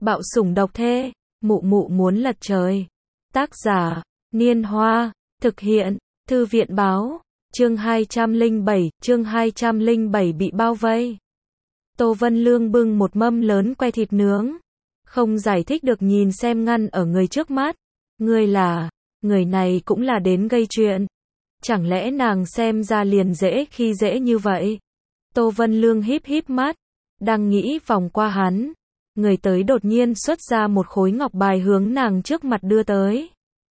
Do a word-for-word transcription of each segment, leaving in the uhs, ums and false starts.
Bạo sủng độc thế, mụ mụ muốn lật trời. Tác giả, Niên Hoa, thực hiện, Thư viện báo, chương hai trăm lẻ bảy, chương hai trăm lẻ bảy bị bao vây. Tô Vân Lương bưng một mâm lớn que thịt nướng, không giải thích được nhìn xem ngăn ở người trước mắt. Người là, người này cũng là đến gây chuyện. Chẳng lẽ nàng xem ra liền dễ khi dễ như vậy? Tô Vân Lương híp híp mắt, đang nghĩ vòng qua hắn. Người tới đột nhiên xuất ra một khối ngọc bài hướng nàng trước mặt đưa tới.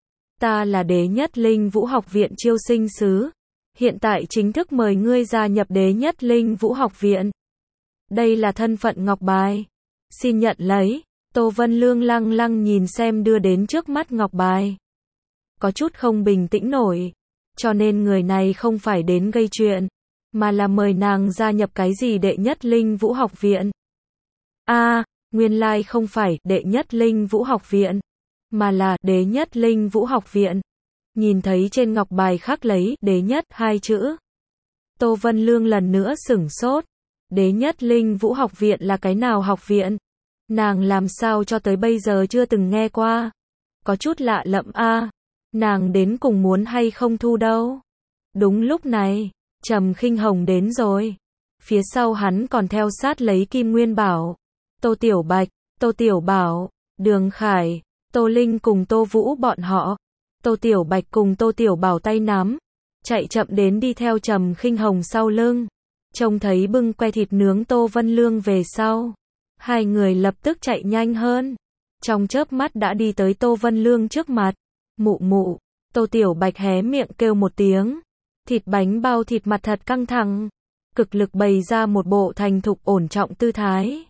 Ta là Đế Nhất Linh Vũ Học Viện chiêu sinh sứ. Hiện tại chính thức mời ngươi gia nhập Đế Nhất Linh Vũ Học Viện. Đây là thân phận ngọc bài. Xin nhận lấy. Tô Vân Lương lăng lăng nhìn xem đưa đến trước mắt ngọc bài. Có chút không bình tĩnh nổi. Cho nên người này không phải đến gây chuyện, mà là mời nàng gia nhập cái gì Đệ Nhất Linh Vũ Học Viện. A, à, nguyên lai không phải Đệ Nhất Linh Vũ Học Viện, mà là Đế Nhất Linh Vũ Học Viện. Nhìn thấy trên ngọc bài khắc lấy Đế Nhất hai chữ. Tô Vân Lương lần nữa sửng sốt. Đế Nhất Linh Vũ Học Viện là cái nào học viện? Nàng làm sao cho tới bây giờ chưa từng nghe qua. Có chút lạ lẫm a. À. Nàng đến cùng muốn hay không thu đâu. Đúng lúc này, Trầm Khinh Hồng đến rồi. Phía sau hắn còn theo sát lấy Kim Nguyên Bảo, Tô Tiểu Bạch, Tô Tiểu Bảo, Đường Khải, Tô Linh cùng Tô Vũ bọn họ. Tô Tiểu Bạch cùng Tô Tiểu Bảo tay nắm, chạy chậm đến đi theo Trầm Khinh Hồng sau lưng. Trông thấy bưng que thịt nướng Tô Vân Lương về sau, hai người lập tức chạy nhanh hơn. Trong chớp mắt đã đi tới Tô Vân Lương trước mặt. Mụ mụ, Tô Tiểu Bạch hé miệng kêu một tiếng. Thịt bánh bao thịt mặt thật căng thẳng, cực lực bày ra một bộ thành thục ổn trọng tư thái.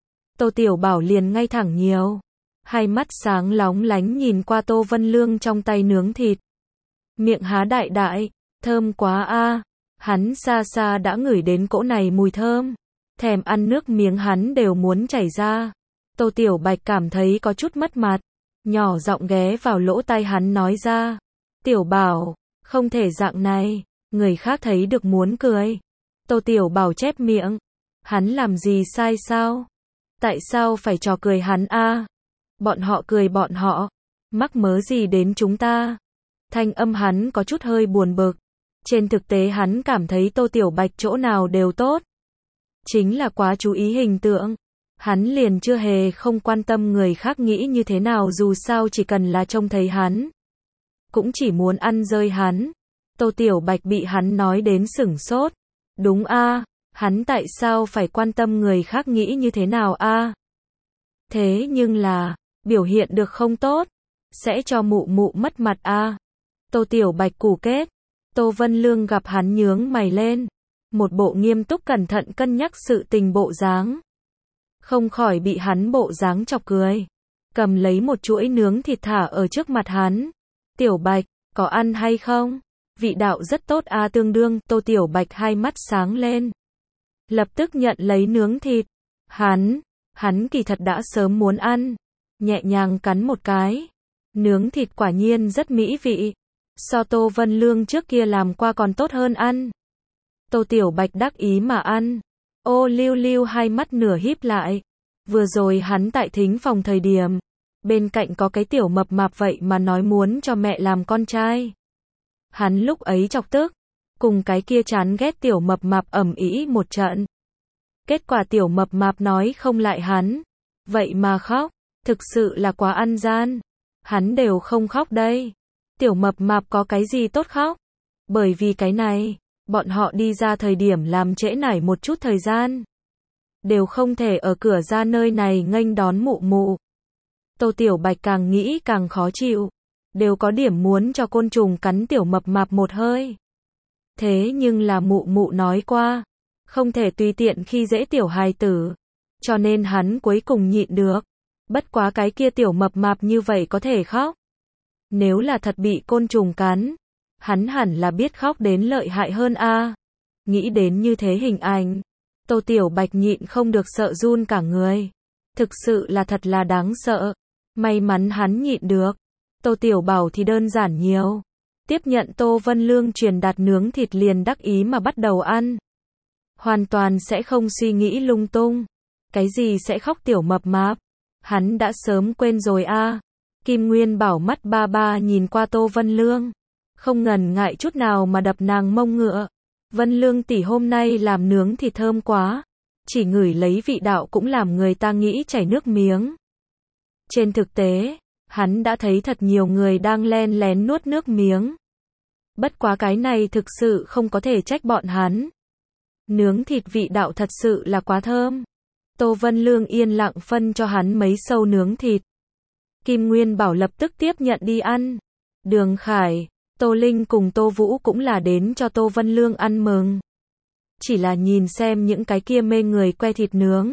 Tô Tiểu Bảo liền ngay thẳng nhiều, hai mắt sáng lóng lánh nhìn qua Tô Vân Lương trong tay nướng thịt. Miệng há đại đại, thơm quá a. À. Hắn xa xa đã ngửi đến cỗ này mùi thơm, thèm ăn nước miếng hắn đều muốn chảy ra. Tô Tiểu Bạch cảm thấy có chút mất mặt, nhỏ giọng ghé vào lỗ tai hắn nói ra. Tiểu Bảo, không thể dạng này, người khác thấy được muốn cười. Tô Tiểu Bảo chép miệng. Hắn làm gì sai sao? Tại sao phải trò cười hắn a? À? Bọn họ cười bọn họ, mắc mớ gì đến chúng ta? Thanh âm hắn có chút hơi buồn bực. Trên thực tế hắn cảm thấy Tô Tiểu Bạch chỗ nào đều tốt. Chính là quá chú ý hình tượng. Hắn liền chưa hề không quan tâm người khác nghĩ như thế nào, dù sao chỉ cần là trông thấy hắn, cũng chỉ muốn ăn rơi hắn. Tô Tiểu Bạch bị hắn nói đến sửng sốt. Đúng a, à, hắn tại sao phải quan tâm người khác nghĩ như thế nào a? À? Thế nhưng là, biểu hiện được không tốt, sẽ cho mụ mụ mất mặt a. À? Tô Tiểu Bạch củ kết. Tô Vân Lương gặp hắn nhướng mày lên, một bộ nghiêm túc cẩn thận cân nhắc sự tình bộ dáng. Không khỏi bị hắn bộ dáng chọc cười. Cầm lấy một chuỗi nướng thịt thả ở trước mặt hắn. Tiểu Bạch, có ăn hay không? Vị đạo rất tốt a. À, tương đương. Tô Tiểu Bạch hai mắt sáng lên, lập tức nhận lấy nướng thịt. Hắn, hắn kỳ thật đã sớm muốn ăn. Nhẹ nhàng cắn một cái. Nướng thịt quả nhiên rất mỹ vị. So Tô Vân Lương trước kia làm qua còn tốt hơn ăn. Tô Tiểu Bạch đắc ý mà ăn. Ô Lưu Lưu hai mắt nửa híp lại. Vừa rồi hắn tại thính phòng thời điểm, bên cạnh có cái tiểu mập mạp vậy mà nói muốn cho mẹ làm con trai. Hắn lúc ấy chọc tức, cùng cái kia chán ghét tiểu mập mạp ầm ĩ một trận. Kết quả tiểu mập mạp nói không lại hắn, vậy mà khóc, thực sự là quá ăn gian. Hắn đều không khóc đây. Tiểu mập mạp có cái gì tốt khóc? Bởi vì cái này, bọn họ đi ra thời điểm làm trễ nải một chút thời gian, đều không thể ở cửa ra nơi này nghênh đón mụ mụ. Tô Tiểu Bạch càng nghĩ càng khó chịu, đều có điểm muốn cho côn trùng cắn tiểu mập mạp một hơi. Thế nhưng là mụ mụ nói qua, không thể tùy tiện khi dễ tiểu hài tử, cho nên hắn cuối cùng nhịn được. Bất quá cái kia tiểu mập mạp như vậy có thể khóc. Nếu là thật bị côn trùng cắn, hắn hẳn là biết khóc đến lợi hại hơn a. À. Nghĩ đến như thế hình ảnh, Tô Tiểu Bạch nhịn không được sợ run cả người. Thực sự là thật là đáng sợ. May mắn hắn nhịn được. Tô Tiểu Bảo thì đơn giản nhiều. Tiếp nhận Tô Vân Lương truyền đạt nướng thịt liền đắc ý mà bắt đầu ăn. Hoàn toàn sẽ không suy nghĩ lung tung. Cái gì sẽ khóc tiểu mập mạp? Hắn đã sớm quên rồi a. À. Kim Nguyên Bảo mắt ba ba nhìn qua Tô Vân Lương, không ngần ngại chút nào mà đập nàng mông ngựa. Vân Lương tỷ hôm nay làm nướng thì thơm quá, chỉ ngửi lấy vị đạo cũng làm người ta nghĩ chảy nước miếng. Trên thực tế, hắn đã thấy thật nhiều người đang len lén nuốt nước miếng. Bất quá cái này thực sự không có thể trách bọn hắn. Nướng thịt vị đạo thật sự là quá thơm. Tô Vân Lương yên lặng phân cho hắn mấy sâu nướng thịt. Kim Nguyên Bảo lập tức tiếp nhận đi ăn. Đường Khải, Tô Linh cùng Tô Vũ cũng là đến cho Tô Vân Lương ăn mừng. Chỉ là nhìn xem những cái kia mê người que thịt nướng,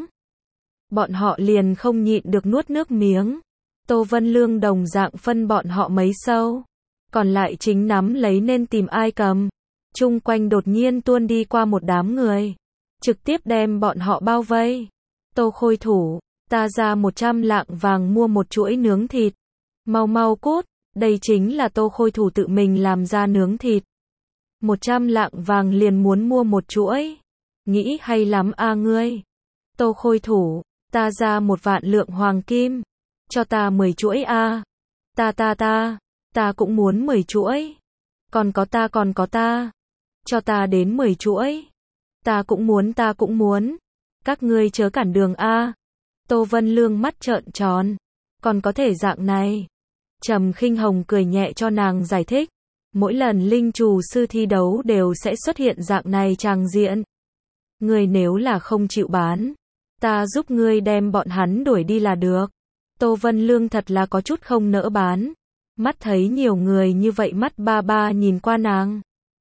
bọn họ liền không nhịn được nuốt nước miếng. Tô Vân Lương đồng dạng phân bọn họ mấy sâu, còn lại chính nắm lấy nên tìm ai cầm. Chung quanh đột nhiên tuôn đi qua một đám người, trực tiếp đem bọn họ bao vây. Tô Khôi Thủ, ta ra một trăm lạng vàng mua một chuỗi nướng thịt. Mau mau cút, đây chính là Tô Khôi Thủ tự mình làm ra nướng thịt. Một trăm lạng vàng liền muốn mua một chuỗi. Nghĩ hay lắm a ngươi. Tô Khôi Thủ, ta ra một vạn lượng hoàng kim. Cho ta mười chuỗi a. Ta ta ta, ta cũng muốn mười chuỗi. Còn có ta còn có ta. Cho ta đến mười chuỗi. Ta cũng muốn ta cũng muốn. Các ngươi chớ cản đường a. Tô Vân Lương mắt trợn tròn. Còn có thể dạng này. Trầm Khinh Hồng cười nhẹ cho nàng giải thích. Mỗi lần linh trù sư thi đấu đều sẽ xuất hiện dạng này tràng diện. Ngươi nếu là không chịu bán, ta giúp ngươi đem bọn hắn đuổi đi là được. Tô Vân Lương thật là có chút không nỡ bán. Mắt thấy nhiều người như vậy mắt ba ba nhìn qua nàng.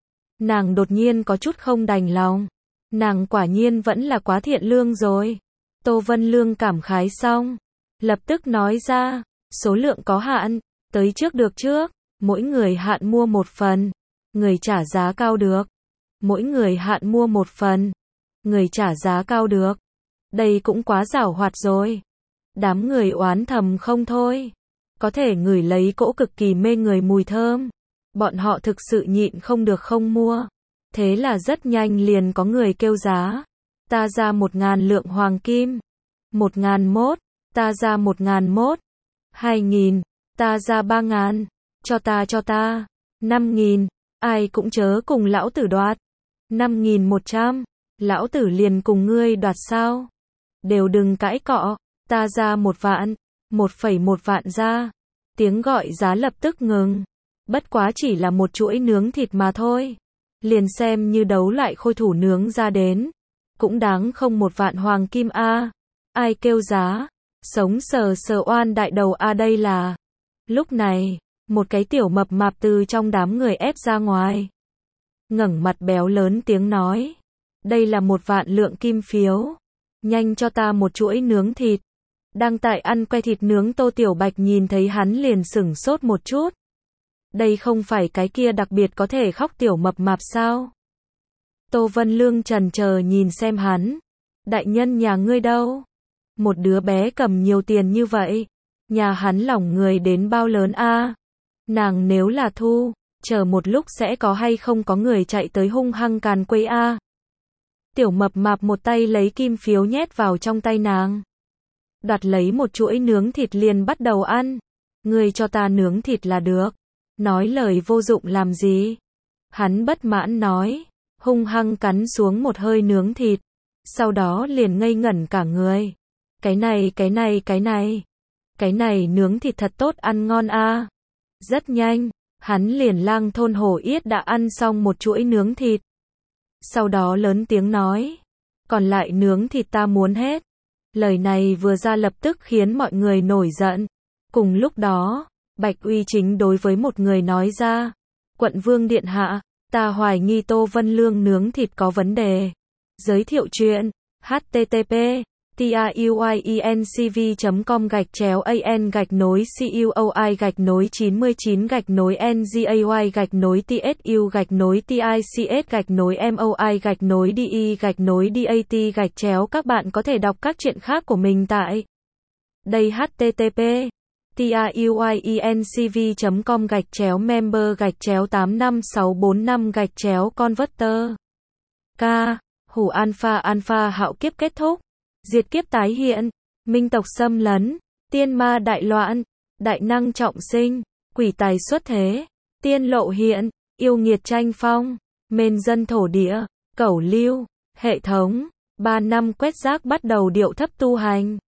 Nàng đột nhiên có chút không đành lòng. Nàng quả nhiên vẫn là quá thiện lương rồi. Tô Vân Lương cảm khái xong, lập tức nói ra, số lượng có hạn, tới trước được trước, mỗi người hạn mua một phần, người trả giá cao được. Mỗi người hạn mua một phần, người trả giá cao được. Đây cũng quá giảo hoạt rồi. Đám người oán thầm không thôi. Có thể ngửi lấy cỗ cực kỳ mê người mùi thơm. Bọn họ thực sự nhịn không được không mua. Thế là rất nhanh liền có người kêu giá. Ta ra một ngàn lượng hoàng kim. Một ngàn mốt. Ta ra một ngàn mốt. Hai nghìn. Ta ra ba ngàn. Cho ta cho ta. Năm nghìn. Ai cũng chớ cùng lão tử đoạt. Năm nghìn một trăm. Lão tử liền cùng ngươi đoạt sao. Đều đừng cãi cọ. Ta ra một vạn. Một phẩy một vạn ra. Tiếng gọi giá lập tức ngừng. Bất quá chỉ là một chuỗi nướng thịt mà thôi. Liền xem như đấu lại Khôi Thủ nướng ra đến. Cũng đáng không một vạn hoàng kim a. Ai kêu giá? Sống sờ sờ oan đại đầu a đây là. Lúc này, một cái tiểu mập mạp từ trong đám người ép ra ngoài. Ngẩng mặt béo lớn tiếng nói. Đây là một vạn lượng kim phiếu. Nhanh cho ta một chuỗi nướng thịt. Đang tại ăn que thịt nướng Tô Tiểu Bạch nhìn thấy hắn liền sửng sốt một chút. Đây không phải cái kia đặc biệt có thể khóc tiểu mập mạp sao? Tô Vân Lương trần chờ nhìn xem hắn. Đại nhân nhà ngươi đâu? Một đứa bé cầm nhiều tiền như vậy. Nhà hắn lỏng người đến bao lớn a? Nàng nếu là thu, chờ một lúc sẽ có hay không có người chạy tới hung hăng càn quấy a? Tiểu mập mạp một tay lấy kim phiếu nhét vào trong tay nàng. Đoạt lấy một chuỗi nướng thịt liền bắt đầu ăn. Ngươi cho ta nướng thịt là được. Nói lời vô dụng làm gì? Hắn bất mãn nói, hung hăng cắn xuống một hơi nướng thịt. Sau đó liền ngây ngẩn cả người. Cái này, cái này, cái này. Cái này nướng thịt thật tốt ăn ngon a. Rất nhanh, hắn liền lang thôn hổ yết đã ăn xong một chuỗi nướng thịt. Sau đó lớn tiếng nói, còn lại nướng thịt ta muốn hết. Lời này vừa ra lập tức khiến mọi người nổi giận. Cùng lúc đó, Bạch Uy Chính đối với một người nói ra, Quận Vương Điện Hạ, ta hoài nghi Tô Vân Lương nướng thịt có vấn đề. Giới thiệu chuyện, http tiuyencv chấm com gạch chéo an gạch nối cuoi gạch nối chín mươi chín gạch nối ngay gạch nối tsu gạch nối tics gạch nối moi gạch nối de gạch nối dat gạch chéo. Các bạn có thể đọc các chuyện khác của mình tại đây. Http tiuyencv chấm com gạch chéo member gạch chéo tám năm sáu bốn năm gạch chéo converter. K. Hủ alpha alpha hạo kiếp kết thúc. Diệt kiếp tái hiện. Minh tộc xâm lấn. tiên ma đại loạn, đại năng trọng sinh, quỷ tài xuất thế, tiên lộ hiện, yêu nghiệt tranh phong, mên dân thổ địa, cẩu lưu, hệ thống, ba năm quét rác bắt đầu điệu thấp tu hành.